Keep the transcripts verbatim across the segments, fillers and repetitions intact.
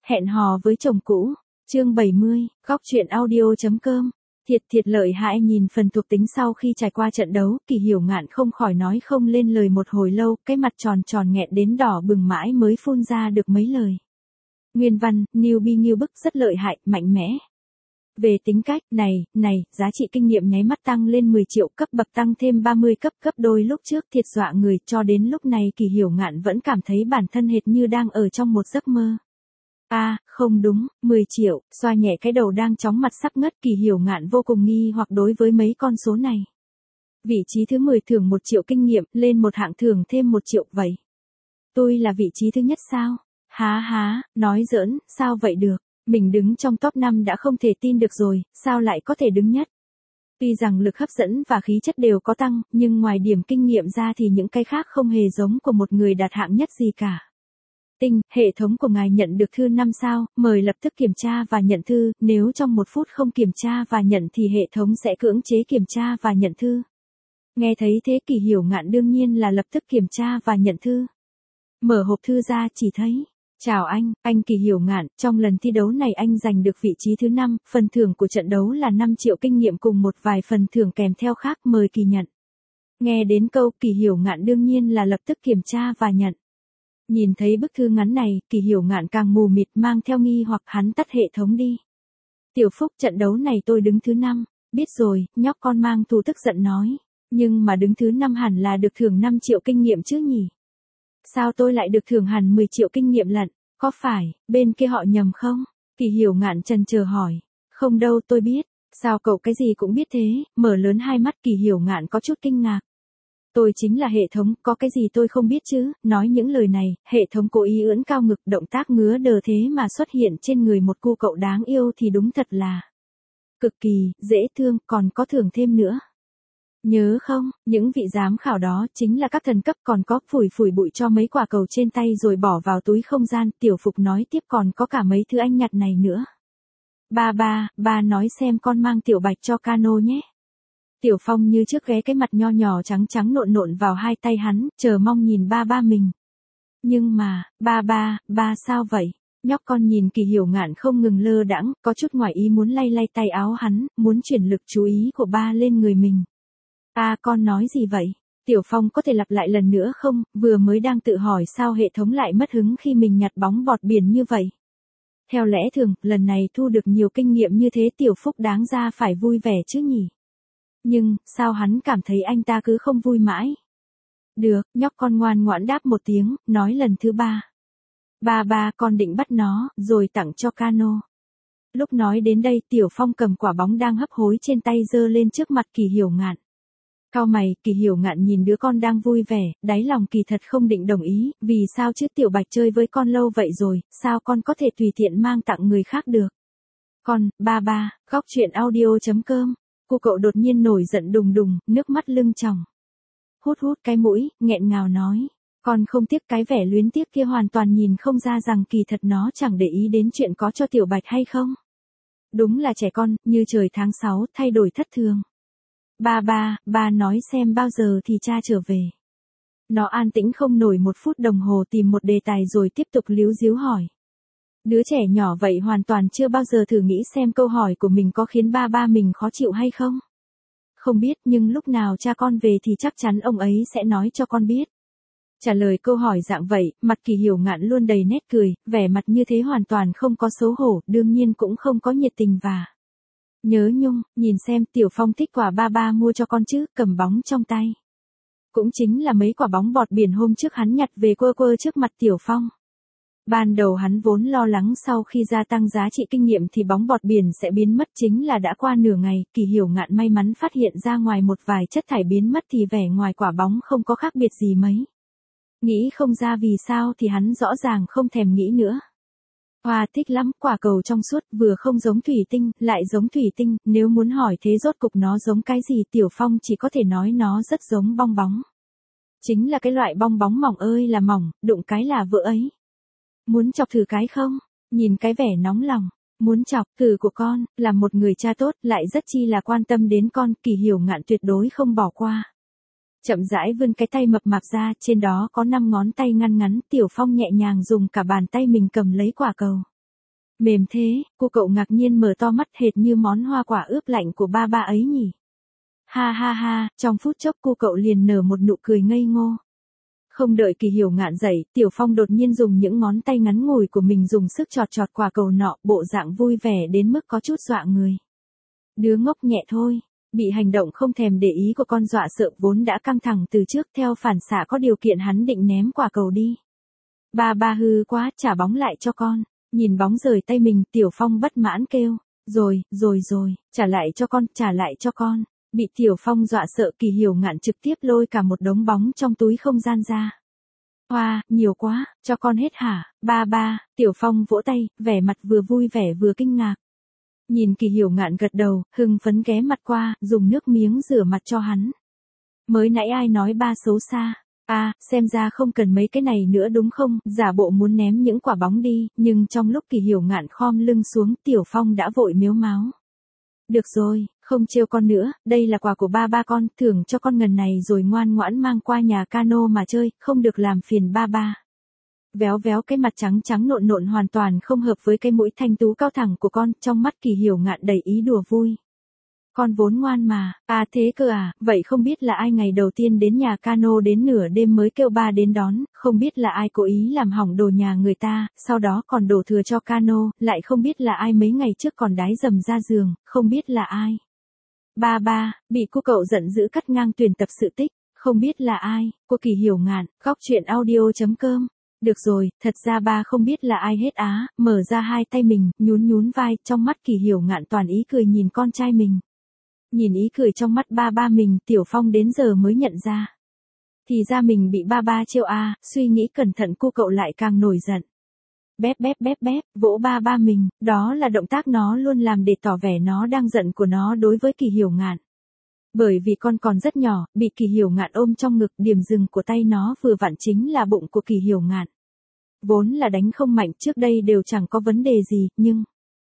Hẹn hò với chồng cũ. Chương bảy mươi, góc truyện audio.com. Thiệt thiệt lợi hại. Nhìn phần thuộc tính sau khi trải qua trận đấu, Kỳ Hiểu Ngạn không khỏi nói không lên lời một hồi lâu, cái mặt tròn tròn nghẹn đến đỏ bừng mãi mới phun ra được mấy lời. Nguyên văn, newbie nghiêu bức rất lợi hại, mạnh mẽ. Về tính cách, này, này, giá trị kinh nghiệm nháy mắt tăng lên mười triệu, cấp bậc tăng thêm ba mươi cấp, cấp đôi lúc trước thiệt dọa người, cho đến lúc này Kỳ Hiểu Ngạn vẫn cảm thấy bản thân hệt như đang ở trong một giấc mơ. A, à, không đúng, mười triệu, xoa nhẹ cái đầu đang chóng mặt sắp ngất, Kỳ Hiểu Ngạn vô cùng nghi hoặc đối với mấy con số này. Vị trí thứ mười thưởng một triệu kinh nghiệm, lên một hạng thưởng thêm một triệu, vậy. Tôi là vị trí thứ nhất sao? Há há, nói giỡn, sao vậy được? Mình đứng trong top năm đã không thể tin được rồi, sao lại có thể đứng nhất? Tuy rằng lực hấp dẫn và khí chất đều có tăng, nhưng ngoài điểm kinh nghiệm ra thì những cái khác không hề giống của một người đạt hạng nhất gì cả. Tinh, hệ thống của ngài nhận được thư năm sao, mời lập tức kiểm tra và nhận thư, nếu trong một phút không kiểm tra và nhận thì hệ thống sẽ cưỡng chế kiểm tra và nhận thư. Nghe thấy thế Kỳ Hiểu Ngạn đương nhiên là lập tức kiểm tra và nhận thư. Mở hộp thư ra chỉ thấy, chào anh, anh Kỳ Hiểu Ngạn, trong lần thi đấu này anh giành được vị trí thứ năm, phần thưởng của trận đấu là năm triệu kinh nghiệm cùng một vài phần thưởng kèm theo khác, mời Kỳ nhận. Nghe đến câu Kỳ Hiểu Ngạn đương nhiên là lập tức kiểm tra và nhận. Nhìn thấy bức thư ngắn này, Kỳ Hiểu Ngạn càng mù mịt mang theo nghi hoặc hắn tắt hệ thống đi. Tiểu Phúc, trận đấu này tôi đứng thứ năm, biết rồi, nhóc con mang thù tức giận nói, nhưng mà đứng thứ năm hẳn là được thưởng năm triệu kinh nghiệm chứ nhỉ? Sao tôi lại được thưởng hẳn mười triệu kinh nghiệm lận, có phải, bên kia họ nhầm không? Kỳ Hiểu Ngạn chần chờ hỏi, không đâu tôi biết, sao cậu cái gì cũng biết thế, mở lớn hai mắt Kỳ Hiểu Ngạn có chút kinh ngạc. Tôi chính là hệ thống, có cái gì tôi không biết chứ, nói những lời này, hệ thống cố ý ưỡn cao ngực động tác ngứa đờ thế mà xuất hiện trên người một cô cậu đáng yêu thì đúng thật là cực kỳ, dễ thương, còn có thưởng thêm nữa. Nhớ không, những vị giám khảo đó chính là các thần cấp còn có phủi phủi bụi cho mấy quả cầu trên tay rồi bỏ vào túi không gian, Tiểu Phục nói tiếp còn có cả mấy thứ anh nhặt này nữa. Ba ba, ba nói xem con mang Tiểu Bạch cho Cano nhé. Tiểu Phong như trước ghé cái mặt nho nhỏ trắng trắng nộn nộn vào hai tay hắn, chờ mong nhìn ba ba mình. Nhưng mà, ba ba, ba sao vậy? Nhóc con nhìn Kỳ Hiểu Ngạn không ngừng lơ đãng, có chút ngoài ý muốn lay lay tay áo hắn, muốn chuyển lực chú ý của ba lên người mình. À con nói gì vậy? Tiểu Phong có thể lặp lại lần nữa không? Vừa mới đang tự hỏi sao hệ thống lại mất hứng khi mình nhặt bóng bọt biển như vậy. Theo lẽ thường, lần này thu được nhiều kinh nghiệm như thế Tiểu Phúc đáng ra phải vui vẻ chứ nhỉ? Nhưng, sao hắn cảm thấy anh ta cứ không vui mãi? Được, nhóc con ngoan ngoãn đáp một tiếng, nói lần thứ ba. Ba ba con định bắt nó, rồi tặng cho Cano. Lúc nói đến đây Tiểu Phong cầm quả bóng đang hấp hối trên tay giơ lên trước mặt Kỳ Hiểu Ngạn. Cau mày, Kỳ Hiểu Ngạn nhìn đứa con đang vui vẻ, đáy lòng kỳ thật không định đồng ý, vì sao chứ Tiểu Bạch chơi với con lâu vậy rồi, sao con có thể tùy tiện mang tặng người khác được? Con, ba ba, góc truyện audio.com. Cô cậu đột nhiên nổi giận đùng đùng, nước mắt lưng tròng. Hút hút cái mũi, nghẹn ngào nói. Con không tiếc cái vẻ luyến tiếc kia hoàn toàn nhìn không ra rằng kỳ thật nó chẳng để ý đến chuyện có cho Tiểu Bạch hay không. Đúng là trẻ con, như trời tháng sáu, thay đổi thất thường. Ba ba, ba nói xem bao giờ thì cha trở về. Nó an tĩnh không nổi một phút đồng hồ tìm một đề tài rồi tiếp tục líu díu hỏi. Đứa trẻ nhỏ vậy hoàn toàn chưa bao giờ thử nghĩ xem câu hỏi của mình có khiến ba ba mình khó chịu hay không. Không biết nhưng lúc nào cha con về thì chắc chắn ông ấy sẽ nói cho con biết. Trả lời câu hỏi dạng vậy, mặt Kỳ Hiểu Ngạn luôn đầy nét cười, vẻ mặt như thế hoàn toàn không có xấu hổ, đương nhiên cũng không có nhiệt tình và nhớ nhung, nhìn xem Tiểu Phong thích quả ba ba mua cho con chứ, cầm bóng trong tay. Cũng chính là mấy quả bóng bọt biển hôm trước hắn nhặt về quơ quơ trước mặt Tiểu Phong. Ban đầu hắn vốn lo lắng sau khi gia tăng giá trị kinh nghiệm thì bóng bọt biển sẽ biến mất, chính là đã qua nửa ngày, Kỳ Hiểu Ngạn may mắn phát hiện ra ngoài một vài chất thải biến mất thì vẻ ngoài quả bóng không có khác biệt gì mấy. Nghĩ không ra vì sao thì hắn rõ ràng không thèm nghĩ nữa. Hoa thích lắm, quả cầu trong suốt, vừa không giống thủy tinh, lại giống thủy tinh, nếu muốn hỏi thế rốt cục nó giống cái gì Tiểu Phong chỉ có thể nói nó rất giống bong bóng. Chính là cái loại bong bóng mỏng ơi là mỏng, đụng cái là vỡ ấy. Muốn chọc thử cái không? Nhìn cái vẻ nóng lòng. Muốn chọc thử của con, là một người cha tốt, lại rất chi là quan tâm đến con, Kỳ Hiểu Ngạn tuyệt đối không bỏ qua. Chậm rãi vươn cái tay mập mạp ra, trên đó có năm ngón tay ngăn ngắn, Tiểu Phong nhẹ nhàng dùng cả bàn tay mình cầm lấy quả cầu. Mềm thế, cô cậu ngạc nhiên mở to mắt hệt như món hoa quả ướp lạnh của ba ba ấy nhỉ. Ha ha ha, trong phút chốc cô cậu liền nở một nụ cười ngây ngô. Không đợi Kỳ Hiểu Ngạn dậy, Tiểu Phong đột nhiên dùng những ngón tay ngắn ngủi của mình dùng sức chọt chọt quả cầu nọ, bộ dạng vui vẻ đến mức có chút dọa người. Đứa ngốc nhẹ thôi, bị hành động không thèm để ý của con dọa sợ vốn đã căng thẳng từ trước, theo phản xạ có điều kiện hắn định ném quả cầu đi. Ba ba hư quá, trả bóng lại cho con. Nhìn bóng rời tay mình, Tiểu Phong bất mãn kêu. Rồi, rồi rồi, trả lại cho con, trả lại cho con. Bị Tiểu Phong dọa sợ, Kỳ Hiểu Ngạn trực tiếp lôi cả một đống bóng trong túi không gian ra. Hoa, nhiều quá, cho con hết hả, ba ba, Tiểu Phong vỗ tay, vẻ mặt vừa vui vẻ vừa kinh ngạc. Nhìn Kỳ Hiểu Ngạn gật đầu, hưng phấn ghé mặt qua, dùng nước miếng rửa mặt cho hắn. Mới nãy ai nói ba xấu xa? À, xem ra không cần mấy cái này nữa đúng không? Giả bộ muốn ném những quả bóng đi, nhưng trong lúc Kỳ Hiểu Ngạn khom lưng xuống, Tiểu Phong đã vội miếu máu. Được rồi, không trêu con nữa, đây là quà của ba ba con, thưởng cho con ngần này rồi ngoan ngoãn mang qua nhà Cano mà chơi, không được làm phiền ba ba. Véo véo cái mặt trắng trắng nộn nộn hoàn toàn không hợp với cái mũi thanh tú cao thẳng của con, trong mắt Kỳ Hiểu Ngạn đầy ý đùa vui. Con vốn ngoan mà, à thế cơ à, vậy không biết là ai ngày đầu tiên đến nhà Cano đến nửa đêm mới kêu ba đến đón, không biết là ai cố ý làm hỏng đồ nhà người ta, sau đó còn đổ thừa cho Cano, lại không biết là ai mấy ngày trước còn đái dầm ra giường, không biết là ai. Ba ba, bị cô cậu giận dữ cắt ngang tuyển tập sự tích, không biết là ai, cô Kỳ Hiểu Ngạn, góc truyện audio chấm com. Được rồi, thật ra ba không biết là ai hết á, mở ra hai tay mình, nhún nhún vai, trong mắt Kỳ Hiểu Ngạn toàn ý cười nhìn con trai mình. Nhìn ý cười trong mắt ba ba mình, Tiểu Phong đến giờ mới nhận ra. Thì ra mình bị ba ba trêu à, suy nghĩ cẩn thận cô cậu lại càng nổi giận. Bép bép bép bép, vỗ ba ba mình, đó là động tác nó luôn làm để tỏ vẻ nó đang giận của nó đối với Kỳ Hiểu Ngạn. Bởi vì con còn rất nhỏ, bị Kỳ Hiểu Ngạn ôm trong ngực, điểm dừng của tay nó vừa vặn chính là bụng của Kỳ Hiểu Ngạn. Vốn là đánh không mạnh, trước đây đều chẳng có vấn đề gì, nhưng...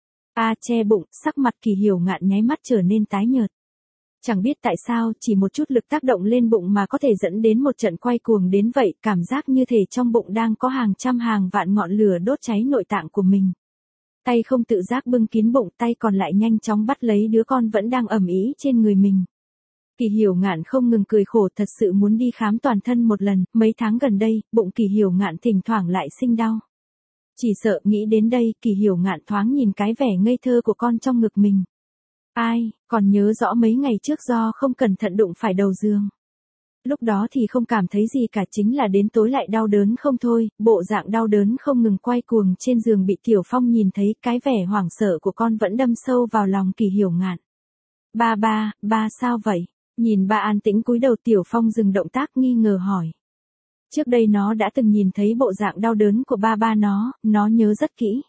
A à, che bụng, sắc mặt Kỳ Hiểu Ngạn nháy mắt trở nên tái nhợt. Chẳng biết tại sao, chỉ một chút lực tác động lên bụng mà có thể dẫn đến một trận quay cuồng đến vậy, cảm giác như thể trong bụng đang có hàng trăm hàng vạn ngọn lửa đốt cháy nội tạng của mình. Tay không tự giác bưng kín bụng, tay còn lại nhanh chóng bắt lấy đứa con vẫn đang ầm ĩ trên người mình. Kỳ Hiểu Ngạn không ngừng cười khổ, thật sự muốn đi khám toàn thân một lần, mấy tháng gần đây, bụng Kỳ Hiểu Ngạn thỉnh thoảng lại sinh đau. Chỉ sợ nghĩ đến đây, Kỳ Hiểu Ngạn thoáng nhìn cái vẻ ngây thơ của con trong ngực mình. Ai, còn nhớ rõ mấy ngày trước do không cẩn thận đụng phải đầu giường. Lúc đó thì không cảm thấy gì cả, chính là đến tối lại đau đớn không thôi, bộ dạng đau đớn không ngừng quay cuồng trên giường bị Tiểu Phong nhìn thấy, cái vẻ hoảng sợ của con vẫn đâm sâu vào lòng Kỳ Hiểu Ngạn. Ba ba, ba sao vậy? Nhìn ba an tĩnh cúi đầu, Tiểu Phong dừng động tác nghi ngờ hỏi. Trước đây nó đã từng nhìn thấy bộ dạng đau đớn của ba ba nó, nó nhớ rất kỹ.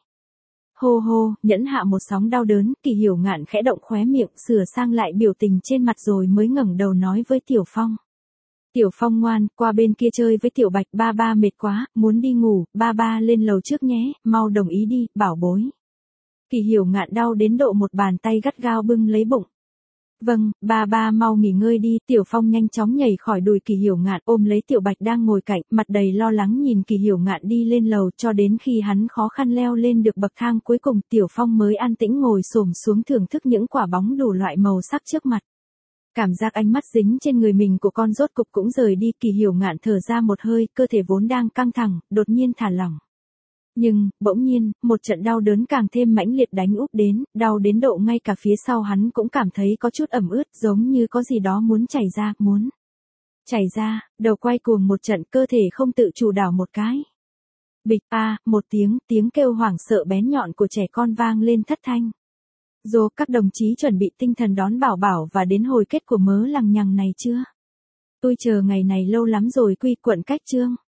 Hô hô, nhẫn hạ một sóng đau đớn, Kỳ Hiểu Ngạn khẽ động khóe miệng, sửa sang lại biểu tình trên mặt rồi mới ngẩng đầu nói với Tiểu Phong. Tiểu Phong ngoan, qua bên kia chơi với Tiểu Bạch, ba ba mệt quá, muốn đi ngủ, ba ba lên lầu trước nhé, mau đồng ý đi, bảo bối. Kỳ Hiểu Ngạn đau đến độ một bàn tay gắt gao bưng lấy bụng. Vâng, ba ba mau nghỉ ngơi đi, Tiểu Phong nhanh chóng nhảy khỏi đùi Kỳ Hiểu Ngạn, ôm lấy Tiểu Bạch đang ngồi cạnh, mặt đầy lo lắng nhìn Kỳ Hiểu Ngạn đi lên lầu, cho đến khi hắn khó khăn leo lên được bậc thang cuối cùng, Tiểu Phong mới an tĩnh ngồi xổm xuống thưởng thức những quả bóng đủ loại màu sắc trước mặt. Cảm giác ánh mắt dính trên người mình của con rốt cục cũng rời đi, Kỳ Hiểu Ngạn thở ra một hơi, cơ thể vốn đang căng thẳng, đột nhiên thả lỏng. Nhưng, bỗng nhiên, một trận đau đớn càng thêm mãnh liệt đánh úp đến, đau đến độ ngay cả phía sau hắn cũng cảm thấy có chút ẩm ướt, giống như có gì đó muốn chảy ra, muốn chảy ra, đầu quay cuồng một trận, cơ thể không tự chủ đảo một cái. Bịch a, một tiếng, tiếng kêu hoảng sợ bén nhọn của trẻ con vang lên thất thanh. Dô, các đồng chí chuẩn bị tinh thần đón Bảo Bảo và đến hồi kết của mớ lằng nhằng này chưa? Tôi chờ ngày này lâu lắm rồi, quy quận cách chương.